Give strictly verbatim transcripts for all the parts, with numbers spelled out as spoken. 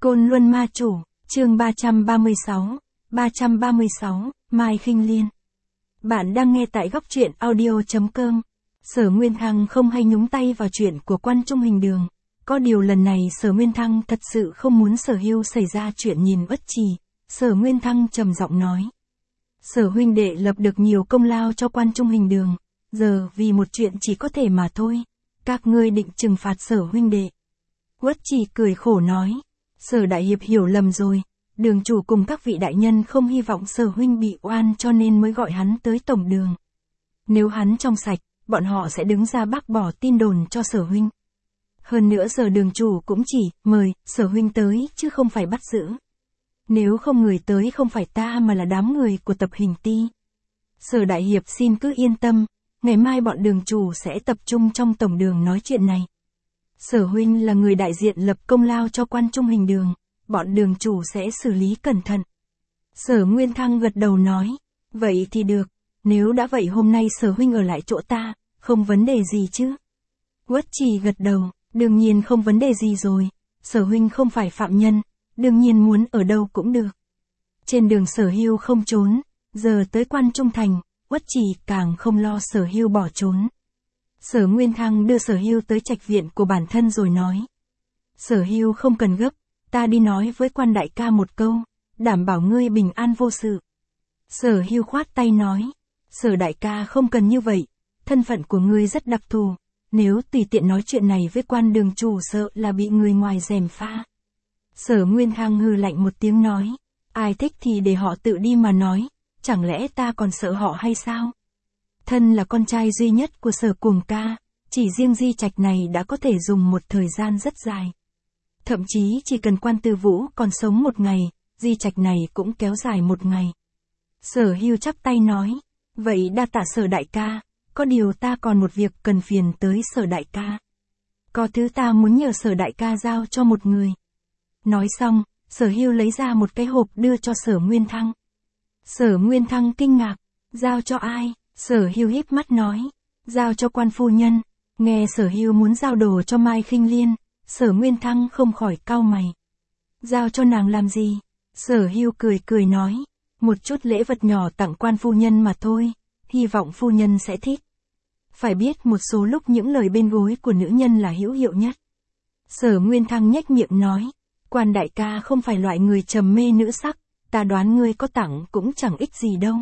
Côn Luân Ma Chủ, chương ba trăm ba mươi sáu, ba trăm ba mươi sáu, Mai Khinh Liên. Bạn đang nghe tại góc truyện audio.com. Sở Nguyên Thăng không hay nhúng tay vào chuyện của Quan Trung Hình Đường. Có điều lần này Sở Nguyên Thăng thật sự không muốn Sở Hưu xảy ra chuyện nhìn Uất Trì. Sở Nguyên Thăng trầm giọng nói. Sở huynh đệ lập được nhiều công lao cho Quan Trung Hình Đường. Giờ vì một chuyện chỉ có thể mà thôi. Các ngươi định trừng phạt Sở huynh đệ. Uất Trì cười khổ nói. Sở đại hiệp hiểu lầm rồi. Đường chủ cùng các vị đại nhân không hy vọng Sở huynh bị oan cho nên mới gọi hắn tới tổng đường. Nếu hắn trong sạch, bọn họ sẽ đứng ra bác bỏ tin đồn cho Sở huynh. Hơn nữa giờ đường chủ cũng chỉ mời Sở huynh tới chứ không phải bắt giữ. Nếu không người tới không phải ta mà là đám người của tập hình ti. Sở đại hiệp xin cứ yên tâm, ngày mai bọn đường chủ sẽ tập trung trong tổng đường nói chuyện này. Sở huynh là người đại diện lập công lao cho Quan Trung Hình Đường, bọn đường chủ sẽ xử lý cẩn thận. Sở Nguyên Thăng gật đầu nói, vậy thì được, nếu đã vậy hôm nay Sở huynh ở lại chỗ ta, không vấn đề gì chứ. Uất Trì gật đầu, đương nhiên không vấn đề gì rồi, Sở huynh không phải phạm nhân, đương nhiên muốn ở đâu cũng được. Trên đường Sở Hưu không trốn, giờ tới Quan Trung Thành, Uất Trì càng không lo Sở Hưu bỏ trốn. Sở Nguyên Thăng đưa Sở Hưu tới trạch viện của bản thân rồi nói. Sở Hưu không cần gấp, ta đi nói với Quan đại ca một câu, đảm bảo ngươi bình an vô sự. Sở Hưu khoát tay nói, Sở đại ca không cần như vậy, thân phận của ngươi rất đặc thù, nếu tùy tiện nói chuyện này với Quan đường chủ sợ là bị người ngoài gièm pha. Sở Nguyên Thăng hừ lạnh một tiếng nói, ai thích thì để họ tự đi mà nói, chẳng lẽ ta còn sợ họ hay sao? Thân là con trai duy nhất của Sở Cuồng ca, chỉ riêng di trạch này đã có thể dùng một thời gian rất dài. Thậm chí chỉ cần Quan Tư Vũ còn sống một ngày, di trạch này cũng kéo dài một ngày. Sở Hưu chắp tay nói, vậy đa tạ Sở đại ca, có điều ta còn một việc cần phiền tới Sở đại ca. Có thứ ta muốn nhờ Sở đại ca giao cho một người. Nói xong, Sở Hưu lấy ra một cái hộp đưa cho Sở Nguyên Thăng. Sở Nguyên Thăng kinh ngạc, giao cho ai? Sở Hưu híp mắt nói, giao cho Quan phu nhân. Nghe Sở Hưu muốn giao đồ cho Mai Khinh Liên, Sở Nguyên Thăng không khỏi cau mày. Giao cho nàng làm gì? Sở Hưu cười cười nói, một chút lễ vật nhỏ tặng Quan phu nhân mà thôi, hy vọng phu nhân sẽ thích. Phải biết một số lúc những lời bên gối của nữ nhân là hữu hiệu nhất. Sở Nguyên Thăng nhếch miệng nói, Quan đại ca không phải loại người trầm mê nữ sắc, ta đoán ngươi có tặng cũng chẳng ích gì đâu.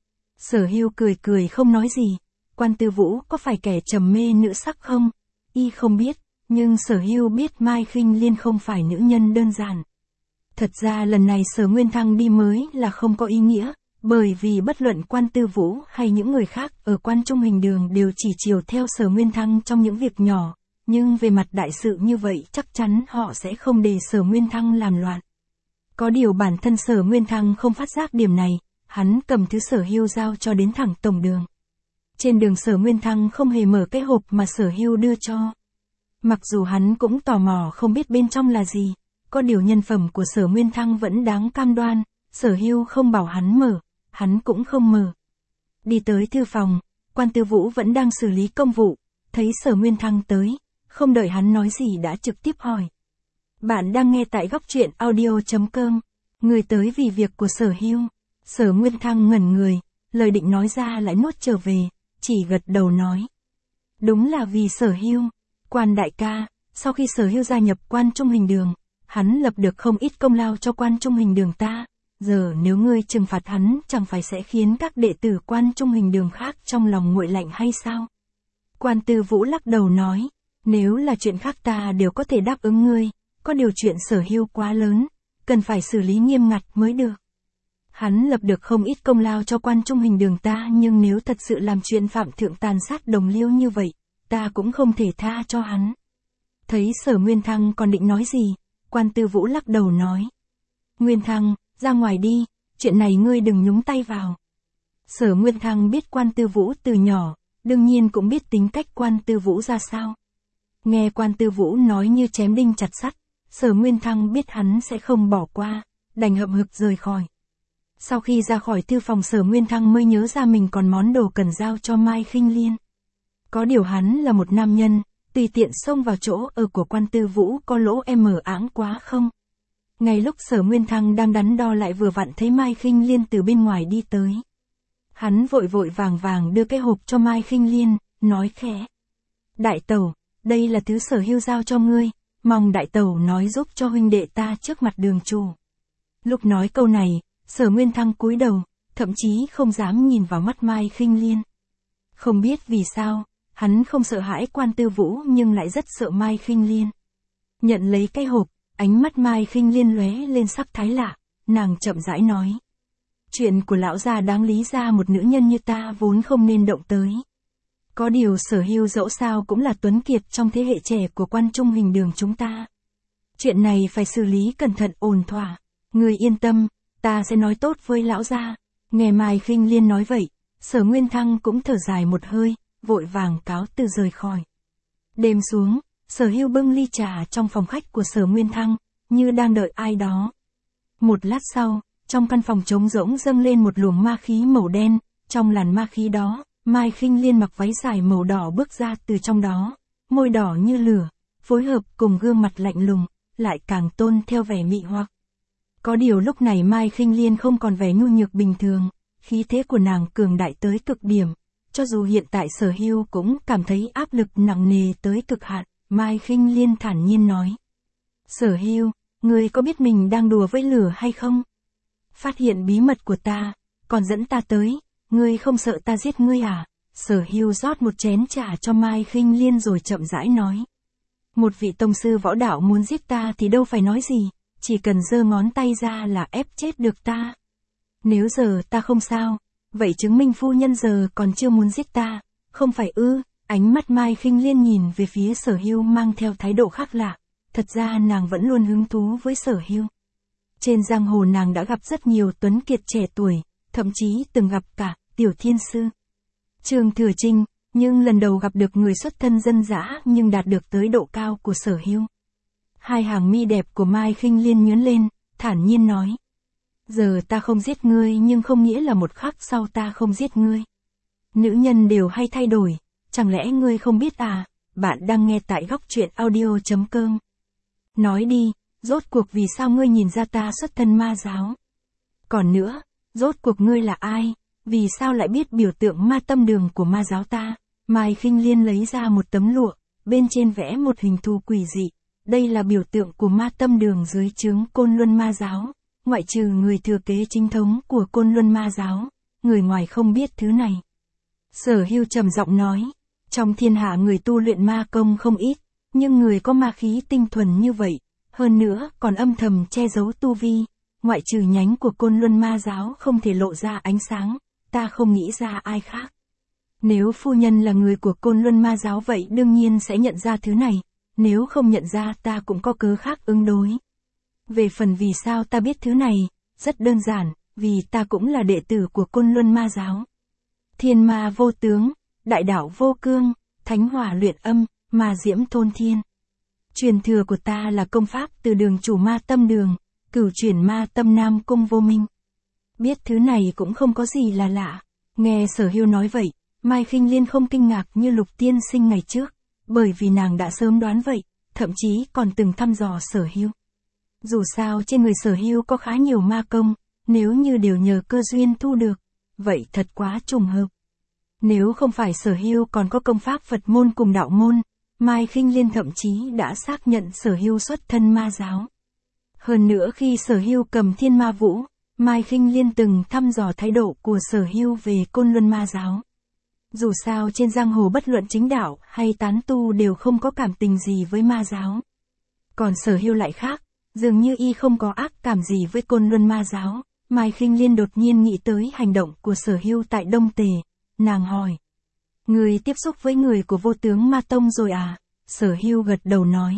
Sở Hưu cười cười không nói gì, Quan Tư Vũ có phải kẻ trầm mê nữ sắc không? Y không biết, nhưng Sở Hưu biết Mai Khinh Liên không phải nữ nhân đơn giản. Thật ra lần này Sở Nguyên Thăng đi mới là không có ý nghĩa, bởi vì bất luận Quan Tư Vũ hay những người khác ở Quan Trung Hình Đường đều chỉ chiều theo Sở Nguyên Thăng trong những việc nhỏ, nhưng về mặt đại sự như vậy chắc chắn họ sẽ không để Sở Nguyên Thăng làm loạn. Có điều bản thân Sở Nguyên Thăng không phát giác điểm này, hắn cầm thứ Sở Hưu giao cho đến thẳng tổng đường. Trên đường Sở Nguyên Thăng không hề mở cái hộp mà Sở Hưu đưa cho. Mặc dù hắn cũng tò mò không biết bên trong là gì, có điều nhân phẩm của Sở Nguyên Thăng vẫn đáng cam đoan, Sở Hưu không bảo hắn mở, hắn cũng không mở. Đi tới thư phòng, Quan Tư Vũ vẫn đang xử lý công vụ, thấy Sở Nguyên Thăng tới, không đợi hắn nói gì đã trực tiếp hỏi. Bạn đang nghe tại góc truyện audio.com, người tới vì việc của Sở Hưu. Sở Nguyên Thăng ngẩn người, lời định nói ra lại nuốt trở về, chỉ gật đầu nói. Đúng là vì Sở Hưu, Quan đại ca, sau khi Sở Hưu gia nhập Quan Trung Hình Đường, hắn lập được không ít công lao cho Quan Trung Hình Đường ta, giờ nếu ngươi trừng phạt hắn chẳng phải sẽ khiến các đệ tử Quan Trung Hình Đường khác trong lòng nguội lạnh hay sao? Quan Tư Vũ lắc đầu nói, nếu là chuyện khác ta đều có thể đáp ứng ngươi, có điều chuyện Sở Hưu quá lớn, cần phải xử lý nghiêm ngặt mới được. Hắn lập được không ít công lao cho Quan Trung Hình Đường ta nhưng nếu thật sự làm chuyện phạm thượng tàn sát đồng liêu như vậy, ta cũng không thể tha cho hắn. Thấy Sở Nguyên Thăng còn định nói gì, Quan Tư Vũ lắc đầu nói. Nguyên Thăng, ra ngoài đi, chuyện này ngươi đừng nhúng tay vào. Sở Nguyên Thăng biết Quan Tư Vũ từ nhỏ, đương nhiên cũng biết tính cách Quan Tư Vũ ra sao. Nghe Quan Tư Vũ nói như chém đinh chặt sắt, Sở Nguyên Thăng biết hắn sẽ không bỏ qua, đành hậm hực rời khỏi. Sau khi ra khỏi thư phòng Sở Nguyên Thăng mới nhớ ra mình còn món đồ cần giao cho Mai Khinh Liên. Có điều hắn là một nam nhân, tùy tiện xông vào chỗ ở của Quan Tư Vũ có lỗ em mờ áng quá không? Ngay lúc Sở Nguyên Thăng đang đắn đo lại vừa vặn thấy Mai Khinh Liên từ bên ngoài đi tới. Hắn vội vội vàng vàng đưa cái hộp cho Mai Khinh Liên, nói khẽ. Đại tẩu, đây là thứ Sở Hưu giao cho ngươi, mong đại tẩu nói giúp cho huynh đệ ta trước mặt đường chủ. Lúc nói câu này, Sở Nguyên Thăng cúi đầu, thậm chí không dám nhìn vào mắt Mai Khinh Liên. Không biết vì sao, hắn không sợ hãi Quan Tư Vũ nhưng lại rất sợ Mai Khinh Liên. Nhận lấy cái hộp, ánh mắt Mai Khinh Liên lóe lên sắc thái lạ, nàng chậm rãi nói. Chuyện của lão gia đáng lý ra một nữ nhân như ta vốn không nên động tới. Có điều Sở Hưu dẫu sao cũng là tuấn kiệt trong thế hệ trẻ của Quan Trung Hình Đường chúng ta. Chuyện này phải xử lý cẩn thận ổn thỏa. Người yên tâm, ta sẽ nói tốt với lão gia. Nghe Mai Khinh Liên nói vậy, Sở Nguyên Thăng cũng thở dài một hơi, vội vàng cáo từ rời khỏi. Đêm xuống, Sở Hưu bưng ly trà trong phòng khách của Sở Nguyên Thăng, như đang đợi ai đó. Một lát sau, trong căn phòng trống rỗng dâng lên một luồng ma khí màu đen, trong làn ma khí đó, Mai Khinh Liên mặc váy dài màu đỏ bước ra từ trong đó, môi đỏ như lửa, phối hợp cùng gương mặt lạnh lùng, lại càng tôn theo vẻ mị hoặc. Có điều lúc này Mai Khinh Liên không còn vẻ nhu nhược bình thường, khí thế của nàng cường đại tới cực điểm, cho dù hiện tại Sở Hưu cũng cảm thấy áp lực nặng nề tới cực hạn. Mai Khinh Liên thản nhiên nói. Sở Hưu, ngươi có biết mình đang đùa với lửa hay không? Phát hiện bí mật của ta, còn dẫn ta tới, ngươi không sợ ta giết ngươi à? Sở Hưu rót một chén trà cho Mai Khinh Liên rồi chậm rãi nói. Một vị tông sư võ đạo muốn giết ta thì đâu phải nói gì, chỉ cần giơ ngón tay ra là ép chết được ta. Nếu giờ ta không sao, vậy chứng minh phu nhân giờ còn chưa muốn giết ta, không phải ư? Ánh mắt Mai Khinh Liên nhìn về phía Sở Hưu mang theo thái độ khác lạ, thật ra nàng vẫn luôn hứng thú với Sở Hưu. Trên giang hồ nàng đã gặp rất nhiều tuấn kiệt trẻ tuổi, thậm chí từng gặp cả Tiểu Thiên Sư, Trương Thừa Trinh, nhưng lần đầu gặp được người xuất thân dân dã nhưng đạt được tới độ cao của Sở Hưu. Hai hàng mi đẹp của Mai Khinh Liên nhướng lên, thản nhiên nói. Giờ ta không giết ngươi nhưng không nghĩa là một khắc sau ta không giết ngươi. Nữ nhân đều hay thay đổi. Chẳng lẽ ngươi không biết à? Bạn đang nghe tại góc truyện audio chấm com. Nói đi, rốt cuộc vì sao ngươi nhìn ra ta xuất thân ma giáo? Còn nữa, rốt cuộc ngươi là ai? Vì sao lại biết biểu tượng ma tâm đường của ma giáo ta? Mai Khinh Liên lấy ra một tấm lụa, bên trên vẽ một hình thù quỷ dị. Đây là biểu tượng của ma tâm đường dưới trướng Côn Luân ma giáo. Ngoại trừ người thừa kế chính thống của Côn Luân ma giáo, người ngoài không biết thứ này. Sở Hưu trầm giọng nói. Trong thiên hạ người tu luyện ma công không ít, nhưng người có ma khí tinh thuần như vậy, hơn nữa còn âm thầm che giấu tu vi, ngoại trừ nhánh của Côn Luân ma giáo không thể lộ ra ánh sáng, ta không nghĩ ra ai khác. Nếu phu nhân là người của Côn Luân ma giáo vậy đương nhiên sẽ nhận ra thứ này, nếu không nhận ra ta cũng có cớ khác ứng đối. Về phần vì sao ta biết thứ này, rất đơn giản, vì ta cũng là đệ tử của Côn Luân ma giáo. Thiên ma vô tướng, đại đạo vô cương, thánh hỏa luyện âm, ma diễm thôn thiên. Truyền thừa của ta là công pháp từ đường chủ ma tâm đường, cửu chuyển ma tâm nam cung vô minh. Biết thứ này cũng không có gì là lạ. Nghe Sở Hưu nói vậy, Mai Khinh Liên không kinh ngạc như Lục Tiên Sinh ngày trước, bởi vì nàng đã sớm đoán vậy, thậm chí còn từng thăm dò Sở Hưu. Dù sao trên người Sở Hưu có khá nhiều ma công, nếu như đều nhờ cơ duyên thu được, vậy thật quá trùng hợp. Nếu không phải Sở Hưu còn có công pháp Phật môn cùng đạo môn, Mai Khinh Liên thậm chí đã xác nhận Sở Hưu xuất thân ma giáo. Hơn nữa khi Sở Hưu cầm thiên ma vũ, Mai Khinh Liên từng thăm dò thái độ của Sở Hưu về Côn Luân ma giáo. Dù sao trên giang hồ bất luận chính đạo hay tán tu đều không có cảm tình gì với ma giáo. Còn Sở Hưu lại khác, dường như y không có ác cảm gì với Côn Luân ma giáo. Mai Khinh Liên đột nhiên nghĩ tới hành động của Sở Hưu tại Đông Tề, nàng hỏi. Người tiếp xúc với người của Vô Tướng Ma Tông rồi à? Sở Hưu gật đầu nói.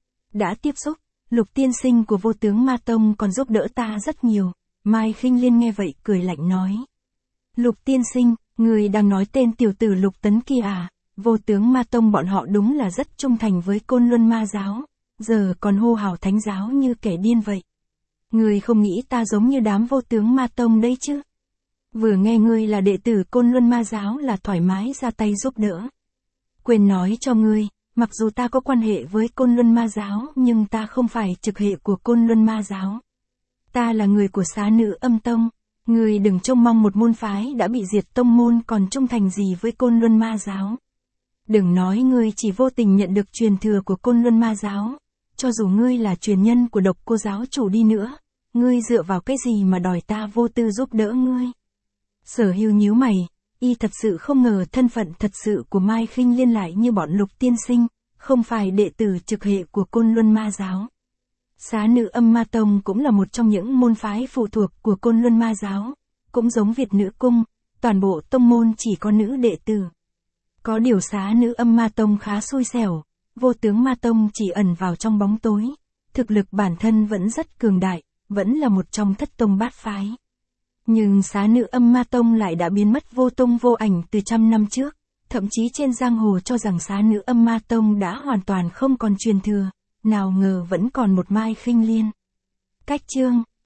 Đã tiếp xúc, Lục Tiên Sinh của Vô Tướng Ma Tông còn giúp đỡ ta rất nhiều. Mai Khinh Liên nghe vậy cười lạnh nói. Lục Tiên Sinh, người đang nói tên tiểu tử Lục Tấn kia à? Vô Tướng Ma Tông bọn họ đúng là rất trung thành với Côn Luân ma giáo, giờ còn hô hào thánh giáo như kẻ điên vậy. Người không nghĩ ta giống như đám Vô Tướng Ma Tông đấy chứ? Vừa nghe ngươi là đệ tử Côn Luân ma giáo là thoải mái ra tay giúp đỡ. Quên nói cho ngươi, mặc dù ta có quan hệ với Côn Luân Ma giáo nhưng ta không phải trực hệ của Côn Luân Ma giáo. Ta là người của Xá Nữ Âm Tông, ngươi đừng trông mong một môn phái đã bị diệt tông môn còn trung thành gì với Côn Luân Ma giáo. Đừng nói ngươi chỉ vô tình nhận được truyền thừa của Côn Luân Ma giáo, cho dù ngươi là truyền nhân của Độc Cô giáo chủ đi nữa, ngươi dựa vào cái gì mà đòi ta vô tư giúp đỡ ngươi? Sở Hưu nhíu mày, y thật sự không ngờ thân phận thật sự của Mai Khinh Liên lại như bọn Lục tiên sinh, không phải đệ tử trực hệ của Côn Luân Ma giáo. Xá Nữ Âm Ma Tông cũng là một trong những môn phái phụ thuộc của Côn Luân Ma giáo, cũng giống Việt Nữ Cung, toàn bộ tông môn chỉ có nữ đệ tử. Có điều Xá Nữ Âm Ma Tông khá xui xẻo, Vô Tướng Ma Tông chỉ ẩn vào trong bóng tối, thực lực bản thân vẫn rất cường đại, vẫn là một trong thất tông bát phái. Nhưng Xá Nữ Âm Ma Tông lại đã biến mất vô tung vô ảnh từ trăm năm trước, thậm chí trên giang hồ cho rằng Xá Nữ Âm Ma Tông đã hoàn toàn không còn truyền thừa, nào ngờ vẫn còn một Mai Khinh Liên. Cách chương